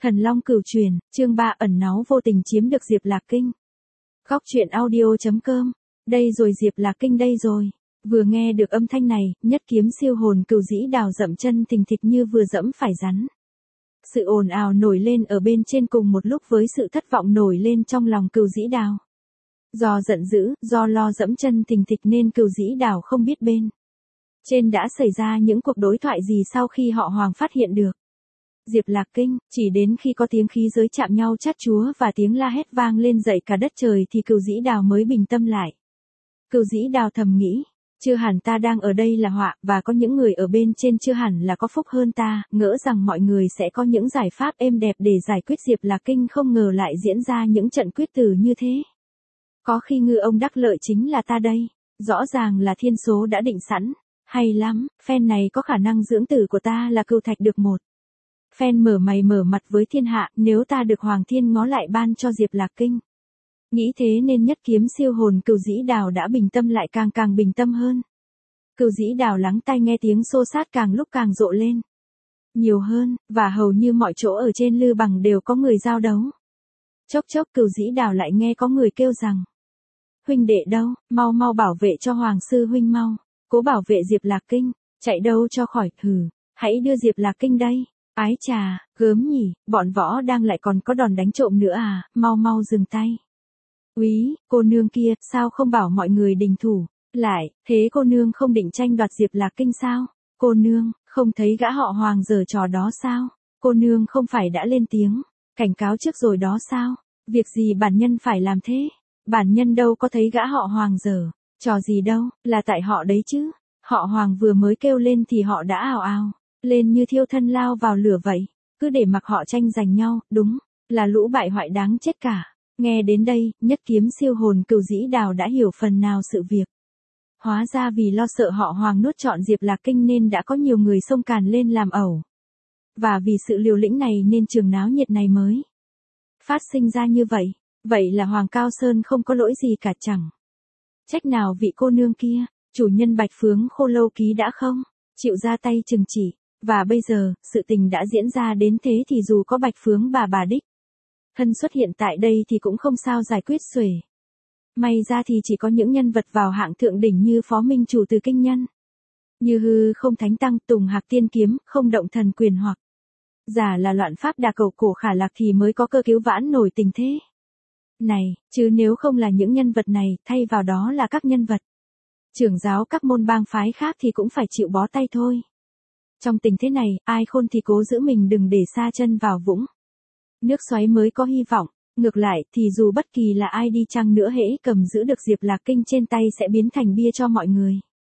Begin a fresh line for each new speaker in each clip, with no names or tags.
Thần Long Cửu Truyền, chương 3 ẩn náu vô tình chiếm được Diệp Lạc Kinh. Góc truyện audio.com. Đây rồi, Diệp Lạc Kinh đây rồi. Vừa nghe được âm thanh này, nhất kiếm siêu hồn Cửu Dĩ Đào dậm chân thình thịch như vừa dẫm phải rắn. Sự ồn ào nổi lên ở bên trên cùng một lúc với sự thất vọng nổi lên trong lòng Cửu Dĩ Đào. Do giận dữ, do lo dẫm chân thình thịch nên Cửu Dĩ Đào không biết bên trên đã xảy ra những cuộc đối thoại gì sau khi họ Hoàng phát hiện được Diệp Lạc Kinh. Chỉ đến khi có tiếng khí giới chạm nhau chát chúa và tiếng la hét vang lên dậy cả đất trời thì Cửu Dĩ Đào mới bình tâm lại. Cửu Dĩ Đào thầm nghĩ, chưa hẳn ta đang ở đây là họa, và có những người ở bên trên chưa hẳn là có phúc hơn ta, ngỡ rằng mọi người sẽ có những giải pháp êm đẹp để giải quyết Diệp Lạc Kinh, không ngờ lại diễn ra những trận quyết tử như thế. Có khi ngư ông đắc lợi chính là ta đây, rõ ràng là thiên số đã định sẵn. Hay lắm, phen này có khả năng dưỡng tử của ta là Cửu Thạch được một. Phen mở mày mở mặt với thiên hạ, nếu ta được Hoàng Thiên ngó lại ban cho Diệp Lạc Kinh. Nghĩ thế nên nhất kiếm siêu hồn Cửu Dĩ Đào đã bình tâm lại, càng bình tâm hơn. Cửu Dĩ Đào lắng tai nghe tiếng xô sát càng lúc càng rộ lên nhiều hơn, và hầu như mọi chỗ ở trên lư bằng đều có người giao đấu. Chốc chốc Cửu Dĩ Đào lại nghe có người kêu rằng: huynh đệ đâu, mau bảo vệ cho Hoàng sư huynh mau, cố bảo vệ Diệp Lạc Kinh, chạy đâu cho khỏi, hãy đưa Diệp Lạc Kinh đây. Ái chà, gớm nhỉ, bọn võ đang lại còn có đòn đánh trộm nữa à, mau dừng tay. Úy, cô nương kia, sao không bảo mọi người đình thủ lại, thế cô nương không định tranh đoạt Diệp Lạc Kinh sao? Cô nương, không thấy gã họ Hoàng giở trò đó sao? Cô nương không phải đã lên tiếng cảnh cáo trước rồi đó sao? Việc gì bản nhân phải làm thế? Bản nhân đâu có thấy gã họ Hoàng giở trò gì đâu, là tại họ đấy chứ. Họ Hoàng vừa mới kêu lên thì họ đã ào ào lên như thiêu thân lao vào lửa vậy, cứ để mặc họ tranh giành nhau, đúng là lũ bại hoại đáng chết cả. Nghe đến đây, nhất kiếm siêu hồn Cửu Dĩ Đào đã hiểu phần nào sự việc. Hóa ra vì lo sợ họ Hoàng nuốt trọn Diệp Lạc Kinh nên đã có nhiều người xông càn lên làm ẩu. Và vì sự liều lĩnh này nên trường náo nhiệt này mới phát sinh ra như vậy. Vậy là Hoàng Cao Sơn không có lỗi gì cả, chẳng trách nào vị cô nương kia, chủ nhân Bạch Phướng Khô Lâu Ký đã không chịu ra tay trừng trị. Và bây giờ, sự tình đã diễn ra đến thế thì dù có Bạch Phướng bà đích thân xuất hiện tại đây thì cũng không sao giải quyết xuể. May ra thì chỉ có những nhân vật vào hạng thượng đỉnh như Phó Minh Chủ Từ Kinh Nhân, như Hư Không Thánh Tăng, Tùng Hạc Tiên Kiếm, Không Động Thần Quyền hoặc giả là Loạn Pháp Đà Cầu Cổ Khả Lạc thì mới có cơ cứu vãn nổi tình thế này, chứ nếu không là những nhân vật này, thay vào đó là các nhân vật trưởng giáo các môn bang phái khác thì cũng phải chịu bó tay thôi. Trong tình thế này, ai khôn thì cố giữ mình đừng để sa chân vào vũng nước xoáy mới có hy vọng. Ngược lại, thì dù bất kỳ là ai đi chăng nữa hễ cầm giữ được Diệp Lạc Kinh trên tay sẽ biến thành bia cho mọi người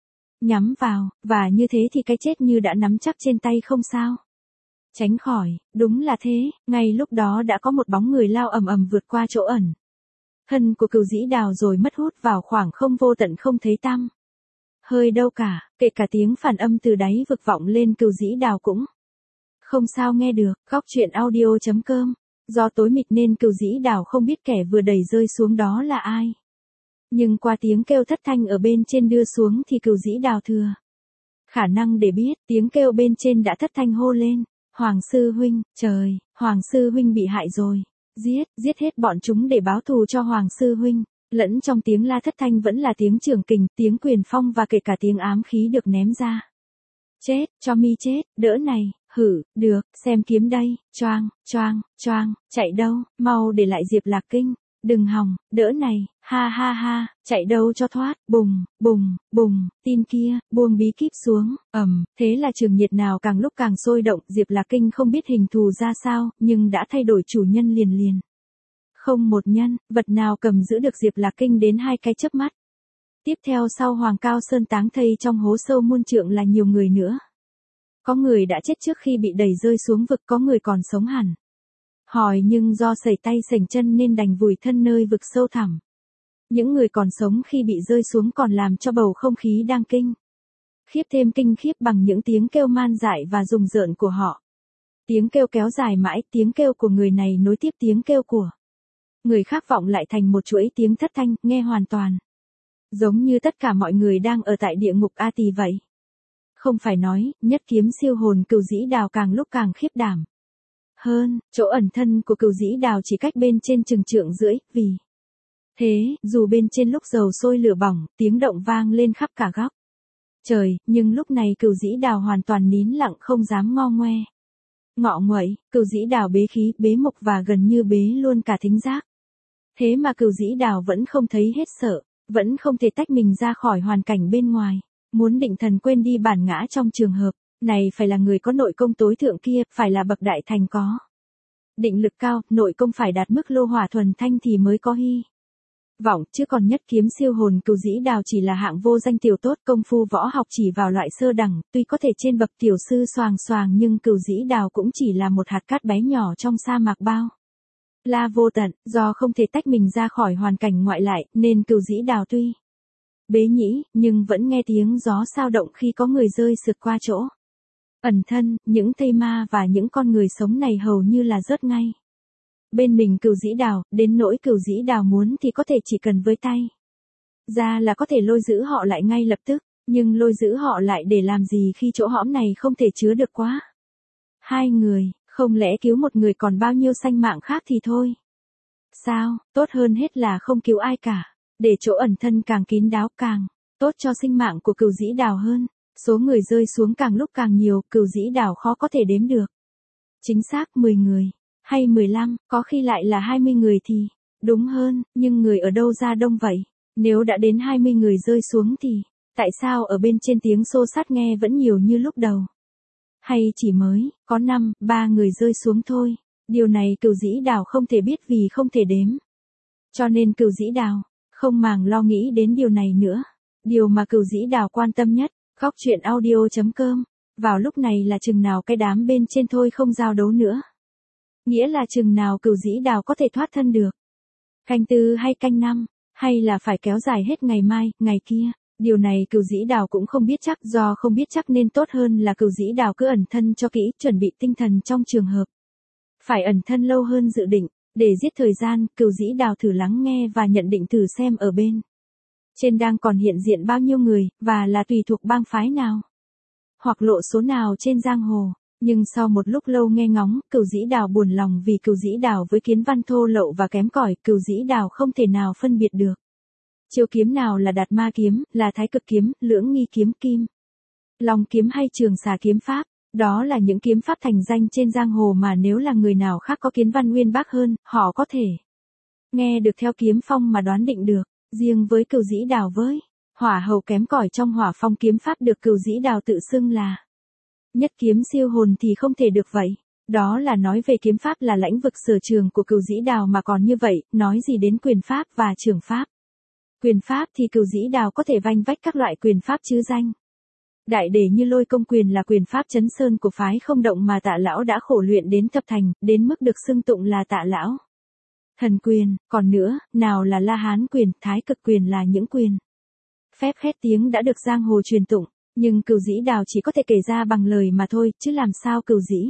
nhắm vào, và như thế thì cái chết như đã nắm chắc trên tay không sao tránh khỏi. Đúng là thế, ngay lúc đó đã có một bóng người lao ầm vượt qua chỗ ẩn thân của Cửu Dĩ Đào rồi mất hút vào khoảng không vô tận không thấy tăm hơi đâu cả, kể cả tiếng phản âm từ đáy vực vọng lên Cửu Dĩ Đào cũng không sao nghe được. Góc truyện audio.com. Do tối mịt nên Cửu Dĩ Đào không biết kẻ vừa đẩy rơi xuống đó là ai. Nhưng qua tiếng kêu thất thanh ở bên trên đưa xuống thì Cửu Dĩ Đào thừa khả năng để biết, tiếng kêu bên trên đã thất thanh hô lên: Hoàng sư huynh, trời, Hoàng sư huynh bị hại rồi. Giết hết bọn chúng để báo thù cho Hoàng sư huynh. Lẫn trong tiếng la thất thanh vẫn là tiếng trường kình, tiếng quyền phong và kể cả tiếng ám khí được ném ra. Chết, cho mi chết, đỡ này, được, xem kiếm đây, choang, chạy đâu, mau để lại Diệp Lạc Kinh, đừng hòng, đỡ này, ha, chạy đâu cho thoát, bùng, tin kia, buông bí kíp xuống, thế là trường nhiệt nào càng lúc càng sôi động. Diệp Lạc Kinh không biết hình thù ra sao, nhưng đã thay đổi chủ nhân liền. Không một nhân vật nào cầm giữ được Diệp Lạc Kinh đến hai cái chớp mắt. Tiếp theo sau Hoàng Cao Sơn táng thây trong hố sâu muôn trượng là nhiều người nữa. Có người đã chết trước khi bị đẩy rơi xuống vực, có người còn sống hẳn hòi nhưng do sẩy tay sẩy chân nên đành vùi thân nơi vực sâu thẳm. Những người còn sống khi bị rơi xuống còn làm cho bầu không khí đang kinh khiếp bằng những tiếng kêu man dại và rùng rợn của họ. Tiếng kêu kéo dài mãi, tiếng kêu của người này nối tiếp tiếng kêu của người khác vọng lại thành một chuỗi tiếng thất thanh, nghe hoàn toàn giống như tất cả mọi người đang ở tại địa ngục A Tỳ vậy. Không phải nói, nhất kiếm siêu hồn Cửu Dĩ Đào càng lúc càng khiếp đảm Hơn, chỗ ẩn thân của Cửu Dĩ Đào chỉ cách bên trên chừng trượng rưỡi, vì thế, dù bên trên lúc dầu sôi lửa bỏng, tiếng động vang lên khắp cả góc trời, nhưng lúc này Cửu Dĩ Đào hoàn toàn nín lặng không dám ngo ngoe. Ngọ nguậy, Cửu Dĩ Đào bế khí, bế mục và gần như bế luôn cả thính giác. Thế mà Cửu Dĩ Đào vẫn không thấy hết sợ, vẫn không thể tách mình ra khỏi hoàn cảnh bên ngoài, muốn định thần quên đi bản ngã trong trường hợp này phải là người có nội công tối thượng kia, phải là bậc đại thành có định lực cao, nội công phải đạt mức lô hỏa thuần thanh thì mới có hy vọng, chứ còn nhất kiếm siêu hồn Cửu Dĩ Đào chỉ là hạng vô danh tiểu tốt, công phu võ học chỉ vào loại sơ đẳng, tuy có thể trên bậc tiểu sư xoàng xoàng nhưng Cửu Dĩ Đào cũng chỉ là một hạt cát bé nhỏ trong sa mạc bao la vô tận, do không thể tách mình ra khỏi hoàn cảnh ngoại lại, nên Cửu Dĩ Đào tuy bế nhĩ, nhưng vẫn nghe tiếng gió sao động khi có người rơi sượt qua chỗ ẩn thân, những thây ma và những con người sống này hầu như là rớt ngay bên mình Cửu Dĩ Đào, đến nỗi Cửu Dĩ Đào muốn thì có thể chỉ cần với tay ra là có thể lôi giữ họ lại ngay lập tức, nhưng lôi giữ họ lại để làm gì khi chỗ hõm này không thể chứa được quá hai người, không lẽ cứu một người còn bao nhiêu sanh mạng khác thì thôi. Sao, tốt hơn hết là không cứu ai cả, để chỗ ẩn thân càng kín đáo càng tốt cho sinh mạng của Cửu Dĩ Đào hơn. Số người rơi xuống càng lúc càng nhiều, Cửu Dĩ Đào khó có thể đếm được. Chính xác 10 người, hay 15, có khi lại là 20 người thì đúng hơn, nhưng người ở đâu ra đông vậy? Nếu đã đến 20 người rơi xuống thì tại sao ở bên trên tiếng xô xát nghe vẫn nhiều như lúc đầu? Hay chỉ mới có 3 người rơi xuống thôi? Điều này Cửu Dĩ Đào không thể biết vì không thể đếm. Cho nên Cửu Dĩ Đào không màng lo nghĩ đến điều này nữa. Điều mà Cửu Dĩ Đào quan tâm nhất, góc truyện audio.com, vào lúc này là chừng nào cái đám bên trên thôi không giao đấu nữa. Nghĩa là chừng nào Cửu Dĩ Đào có thể thoát thân được. Canh 4 hay canh 5, hay là phải kéo dài hết ngày mai, ngày kia. Điều này Cửu Dĩ Đào cũng không biết chắc, do không biết chắc nên tốt hơn là Cửu Dĩ Đào cứ ẩn thân cho kỹ, chuẩn bị tinh thần trong trường hợp phải ẩn thân lâu hơn dự định, để giết thời gian. Cửu Dĩ Đào thử lắng nghe và nhận định thử xem ở bên trên đang còn hiện diện bao nhiêu người, và là tùy thuộc bang phái nào, hoặc lộ số nào trên giang hồ. Nhưng sau một lúc lâu nghe ngóng, Cửu Dĩ Đào buồn lòng vì Cửu Dĩ Đào với kiến văn thô lậu và kém cỏi, Cửu Dĩ Đào không thể nào phân biệt được chiêu kiếm nào là Đạt Ma kiếm, là Thái Cực kiếm, Lưỡng Nghi kiếm, Kim Long kiếm hay Trường Xà kiếm pháp. Đó là những kiếm pháp thành danh trên giang hồ mà nếu là người nào khác có kiến văn uyên bác hơn, họ có thể nghe được theo kiếm phong mà đoán định được. Riêng với Cửu Dĩ Đào với hỏa hầu kém cỏi trong hỏa phong kiếm pháp được Cửu Dĩ Đào tự xưng là nhất kiếm siêu hồn thì không thể được vậy. Đó là nói về kiếm pháp là lãnh vực sở trường của Cửu Dĩ Đào mà còn như vậy, nói gì đến quyền pháp và trường pháp. Quyền pháp thì Cửu Dĩ Đào có thể vanh vách các loại quyền pháp chứ danh đại để như Lôi Công quyền là quyền pháp chấn sơn của phái Không Động mà Tạ lão đã khổ luyện đến thập thành, đến mức được xưng tụng là Tạ lão thần quyền. Còn nữa, nào là La Hán quyền, Thái Cực quyền là những quyền phép khét tiếng đã được giang hồ truyền tụng, nhưng Cửu Dĩ Đào chỉ có thể kể ra bằng lời mà thôi, chứ làm sao Cửu Dĩ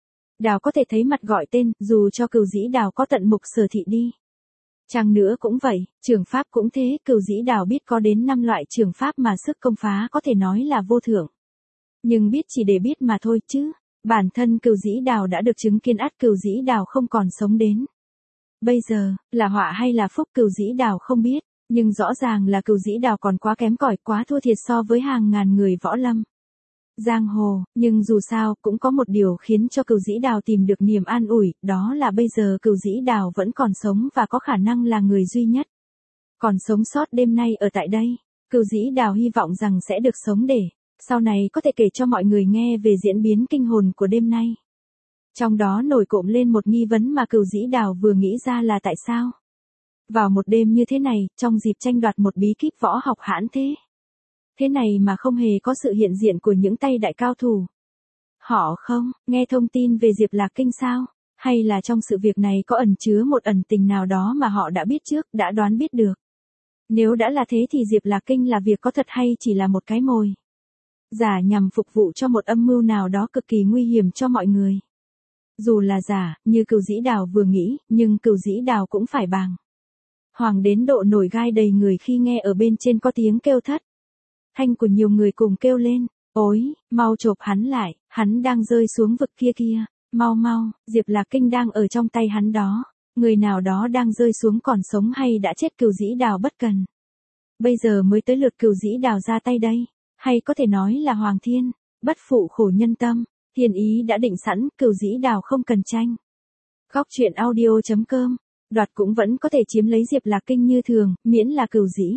Đào có thể thấy mặt gọi tên, dù cho Cửu Dĩ Đào có tận mục sở thị đi chăng nữa cũng vậy. Trường pháp cũng thế, Cửu Dĩ Đào biết có đến 5 loại trường pháp mà sức công phá có thể nói là vô thượng. Nhưng biết chỉ để biết mà thôi chứ. Bản thân Cửu Dĩ Đào đã được chứng kiến ắt Cửu Dĩ Đào không còn sống đến bây giờ, là họa hay là phúc Cửu Dĩ Đào không biết, nhưng rõ ràng là Cửu Dĩ Đào còn quá kém cỏi, quá thua thiệt so với hàng ngàn người võ lâm giang hồ. Nhưng dù sao, cũng có một điều khiến cho Cửu Dĩ Đào tìm được niềm an ủi, đó là bây giờ Cửu Dĩ Đào vẫn còn sống và có khả năng là người duy nhất còn sống sót đêm nay ở tại đây. Cửu Dĩ Đào hy vọng rằng sẽ được sống để sau này có thể kể cho mọi người nghe về diễn biến kinh hồn của đêm nay. Trong đó nổi cộm lên một nghi vấn mà Cửu Dĩ Đào vừa nghĩ ra là tại sao vào một đêm như thế này, trong dịp tranh đoạt một bí kíp võ học hãn thế này mà không hề có sự hiện diện của những tay đại cao thủ. Họ không nghe thông tin về Diệp Lạc Kinh sao? Hay là trong sự việc này có ẩn chứa một ẩn tình nào đó mà họ đã biết trước, đã đoán biết được? Nếu đã là thế thì Diệp Lạc Kinh là việc có thật hay chỉ là một cái mồi giả nhằm phục vụ cho một âm mưu nào đó cực kỳ nguy hiểm cho mọi người? Dù là giả, như Cửu Dĩ Đào vừa nghĩ, nhưng Cửu Dĩ Đào cũng phải bàng hoàng đến độ nổi gai đầy người khi nghe ở bên trên có tiếng kêu thất thanh của nhiều người cùng kêu lên, ôi, mau chộp hắn lại, hắn đang rơi xuống vực kia kia. Mau mau, Diệp Lạc Kinh đang ở trong tay hắn đó. Người nào đó đang rơi xuống còn sống hay đã chết Cửu Dĩ Đào bất cần. Bây giờ mới tới lượt Cửu Dĩ Đào ra tay đây. Hay có thể nói là Hoàng Thiên, bất phụ khổ nhân tâm. Thiên ý đã định sẵn, Cửu Dĩ Đào không cần tranh. Góc truyện audio.com. Đoạt cũng vẫn có thể chiếm lấy Diệp Lạc Kinh như thường, miễn là Cửu Dĩ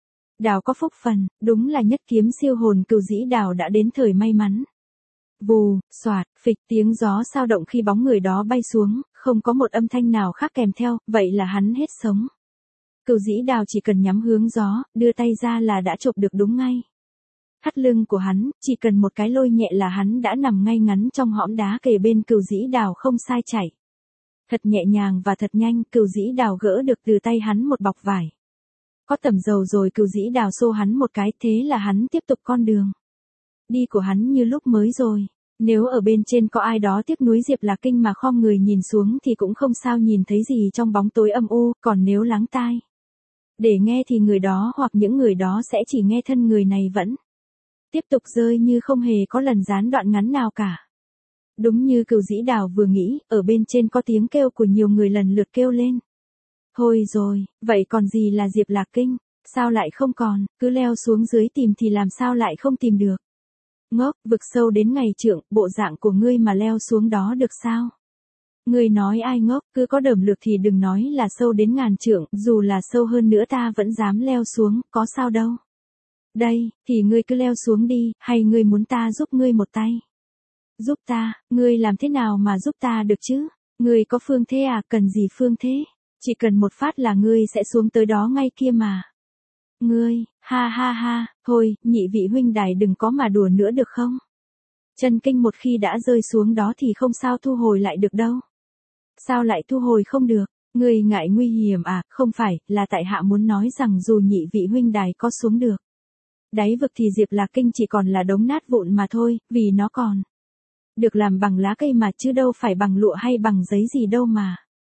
Đào có phúc phần, đúng là nhất kiếm siêu hồn Cửu Dĩ Đào đã đến thời may mắn. Vù, xoạt, phịch, tiếng gió sao động khi bóng người đó bay xuống, không có một âm thanh nào khác kèm theo, vậy là hắn hết sống. Cửu Dĩ Đào chỉ cần nhắm hướng gió, đưa tay ra là đã chộp được đúng ngay. Thắt lưng của hắn, chỉ cần một cái lôi nhẹ là hắn đã nằm ngay ngắn trong hõm đá kề bên Cửu Dĩ Đào không sai chạy. Thật nhẹ nhàng và thật nhanh, Cửu Dĩ Đào gỡ được từ tay hắn một bọc vải. Có tẩm dầu rồi Cửu Dĩ Đào xô hắn một cái, thế là hắn tiếp tục con đường đi của hắn như lúc mới rồi. Nếu ở bên trên có ai đó tiếc nuối Diệp Lạc Kinh mà khom người nhìn xuống thì cũng không sao nhìn thấy gì trong bóng tối âm u, còn nếu lắng tai để nghe thì người đó hoặc những người đó sẽ chỉ nghe thân người này vẫn tiếp tục rơi như không hề có lần gián đoạn ngắn nào cả. Đúng như Cửu Dĩ Đào vừa nghĩ, ở bên trên có tiếng kêu của nhiều người lần lượt kêu lên. Thôi rồi, vậy còn gì là Diệp Lạc Kinh, sao lại không còn, cứ leo xuống dưới tìm thì làm sao lại không tìm được. Ngốc, vực sâu đến ngày trượng, bộ dạng của ngươi mà leo xuống đó được sao? Ngươi nói ai ngốc, cứ có đờm lược thì đừng nói là sâu đến ngàn trượng, dù là sâu hơn nữa ta vẫn dám leo xuống, có sao đâu. Đây, thì ngươi cứ leo xuống đi, hay ngươi muốn ta giúp ngươi một tay? Giúp ta, ngươi làm thế nào mà giúp ta được chứ? Ngươi có phương thế à, cần gì phương thế? Chỉ cần một phát là ngươi sẽ xuống tới đó ngay kia mà. Ngươi, ha ha ha, thôi, nhị vị huynh đài đừng có mà đùa nữa được không? Chân kinh một khi đã rơi xuống đó thì không sao thu hồi lại được đâu. Sao lại thu hồi không được? Ngươi ngại nguy hiểm à? Không phải, là tại hạ muốn nói rằng dù nhị vị huynh đài có xuống được đáy vực thì Diệp Lạc Kinh chỉ còn là đống nát vụn mà thôi, vì nó còn được làm bằng lá cây mà chứ đâu phải bằng lụa hay bằng giấy gì đâu mà.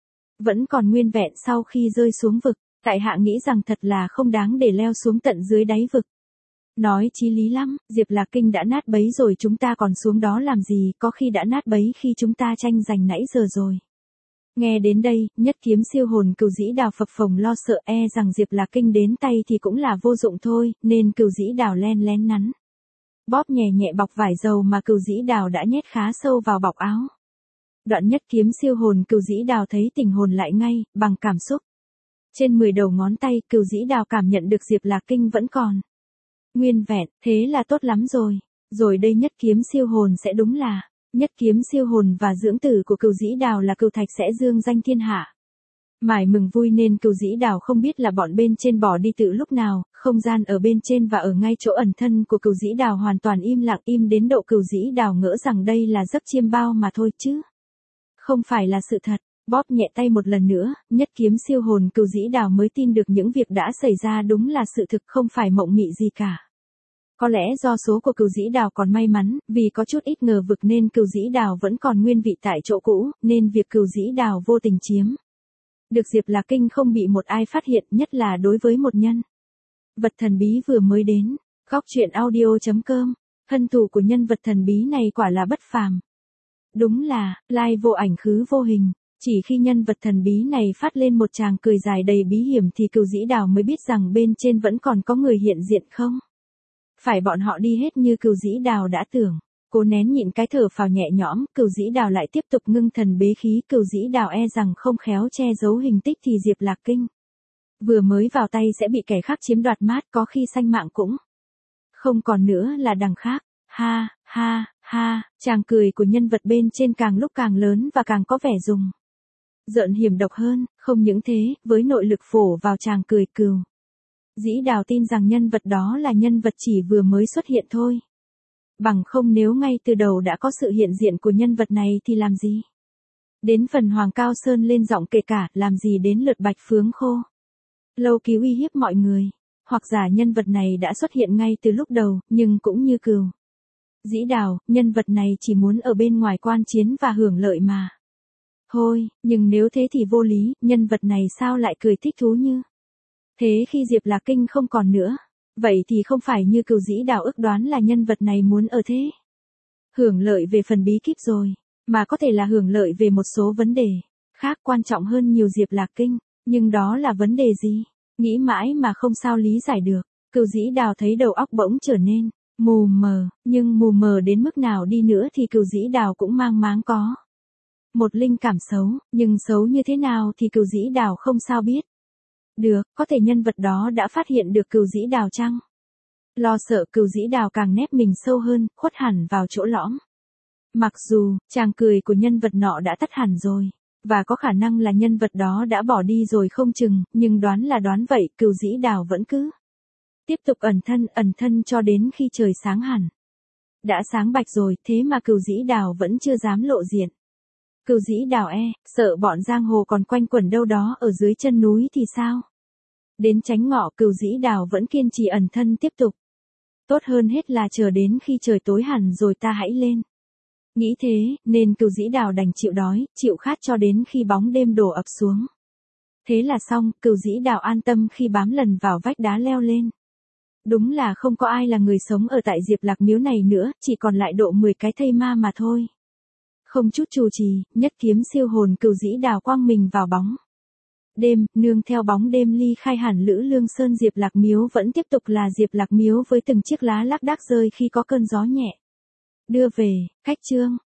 Vẫn còn nguyên vẹn sau khi rơi xuống vực, tại hạ nghĩ rằng thật là không đáng để leo xuống tận dưới đáy vực. Nói chí lý lắm, Diệp Lạc Kinh đã nát bấy rồi chúng ta còn xuống đó làm gì, có khi đã nát bấy khi chúng ta tranh giành nãy giờ rồi. Nghe đến đây, nhất kiếm siêu hồn Cửu Dĩ Đào phập phồng lo sợ rằng Diệp Lạc Kinh đến tay thì cũng là vô dụng thôi, nên Cửu Dĩ Đào len lén nắn bóp nhẹ nhẹ bọc vải dầu mà Cửu Dĩ Đào đã nhét khá sâu vào bọc áo. Đoạn nhất kiếm siêu hồn Cửu Dĩ Đào thấy tỉnh hồn lại ngay, bằng cảm xúc. Trên 10 đầu ngón tay, Cửu Dĩ Đào cảm nhận được Diệp Lạc Kinh vẫn còn nguyên vẹn, thế là tốt lắm rồi. Rồi đây nhất kiếm siêu hồn sẽ đúng là nhất kiếm siêu hồn và dưỡng tử của Cửu Dĩ Đào là Cửu Thạch sẽ dương danh thiên hạ. Mải mừng vui nên Cửu Dĩ Đào không biết là bọn bên trên bỏ đi từ lúc nào, không gian ở bên trên và ở ngay chỗ ẩn thân của Cửu Dĩ Đào hoàn toàn im lặng, im đến độ Cửu Dĩ Đào ngỡ rằng đây là giấc chiêm bao mà thôi chứ không phải là sự thật. Bóp nhẹ tay một lần nữa, nhất kiếm siêu hồn Cửu Dĩ Đào mới tin được những việc đã xảy ra đúng là sự thực, không phải mộng mị gì cả. Có lẽ do số của Cửu Dĩ Đào còn may mắn, vì có chút ít ngờ vực nên Cửu Dĩ Đào vẫn còn nguyên vị tại chỗ cũ, nên việc Cửu Dĩ Đào vô tình chiếm được Diệp Lạc Kinh không bị một ai phát hiện, nhất là đối với một nhân vật thần bí vừa mới đến. Góc truyện audio.com. Hân thủ của nhân vật thần bí này quả là bất phàm. Đúng là lai vô ảnh khứ vô hình. Chỉ khi nhân vật thần bí này phát lên một tràng cười dài đầy bí hiểm thì Cửu Dĩ Đào mới biết rằng bên trên vẫn còn có người hiện diện không phải bọn họ đi hết như Cửu Dĩ Đào đã tưởng. Cố nén nhịn cái thở phào nhẹ nhõm, Cửu Dĩ Đào lại tiếp tục ngưng thần bế khí. Cửu Dĩ Đào rằng không khéo che giấu hình tích thì Diệp Lạc Kinh vừa mới vào tay sẽ bị kẻ khác chiếm đoạt mát, có khi sanh mạng cũng không còn nữa là đằng khác. Ha, ha, ha, tràng cười của nhân vật bên trên càng lúc càng lớn và càng có vẻ rùng rợn hiểm độc hơn. Không những thế, với nội lực phổ vào tràng cười, Cửu Dĩ Đào tin rằng nhân vật đó là nhân vật chỉ vừa mới xuất hiện thôi. Bằng không nếu ngay từ đầu đã có sự hiện diện của nhân vật này thì làm gì đến phần Hoàng Cao Sơn lên giọng kể cả, làm gì đến lượt Bạch Phướng Khô lâu ký uy hiếp mọi người. Hoặc giả nhân vật này đã xuất hiện ngay từ lúc đầu, nhưng cũng như Cửu Dĩ Đào, nhân vật này chỉ muốn ở bên ngoài quan chiến và hưởng lợi mà thôi. Nhưng nếu thế thì vô lý, nhân vật này sao lại cười thích thú như thế khi Diệp Lạc Kinh không còn nữa. Vậy thì không phải như Cửu Dĩ Đào ước đoán là nhân vật này muốn ở thế hưởng lợi về phần bí kíp rồi. mà có thể là hưởng lợi về một số vấn đề khác quan trọng hơn nhiều Diệp Lạc Kinh, nhưng đó là vấn đề gì? Nghĩ mãi mà không sao lý giải được. Cửu Dĩ Đào thấy đầu óc bỗng trở nên mù mờ, nhưng mù mờ đến mức nào đi nữa thì Cửu Dĩ Đào cũng mang máng có một linh cảm xấu, nhưng xấu như thế nào thì Cửu Dĩ Đào không sao biết được, có thể nhân vật đó đã phát hiện được Cửu Dĩ Đào chăng? Lo sợ Cửu Dĩ Đào càng nép mình sâu hơn, khuất hẳn vào chỗ lõm. Mặc dù, chàng cười của nhân vật nọ đã tắt hẳn rồi, và có khả năng là nhân vật đó đã bỏ đi rồi không chừng, nhưng đoán là đoán vậy, Cửu Dĩ Đào vẫn cứ tiếp tục ẩn thân cho đến khi trời sáng hẳn. Đã sáng bạch rồi, thế mà Cửu Dĩ Đào vẫn chưa dám lộ diện. Cửu Dĩ Đào sợ bọn giang hồ còn quanh quẩn đâu đó ở dưới chân núi thì sao? Đến chánh ngọ Cửu Dĩ Đào vẫn kiên trì ẩn thân tiếp tục. Tốt hơn hết là chờ đến khi trời tối hẳn rồi ta hãy lên. Nghĩ thế, nên Cửu Dĩ Đào đành chịu đói, chịu khát cho đến khi bóng đêm đổ ập xuống. Thế là xong, Cửu Dĩ Đào an tâm khi bám lần vào vách đá leo lên. Đúng là không có ai là người sống ở tại Diệp Lạc Miếu này nữa, chỉ còn lại độ 10 cái thây ma mà thôi. Không chút trù trì, nhất kiếm siêu hồn Cửu Dĩ Đào quang mình vào bóng đêm, nương theo bóng đêm ly khai hẳn Lữ Lương Sơn. Diệp Lạc Miếu vẫn tiếp tục là Diệp Lạc Miếu với từng chiếc lá lác đác rơi khi có cơn gió nhẹ đưa về. Cách chương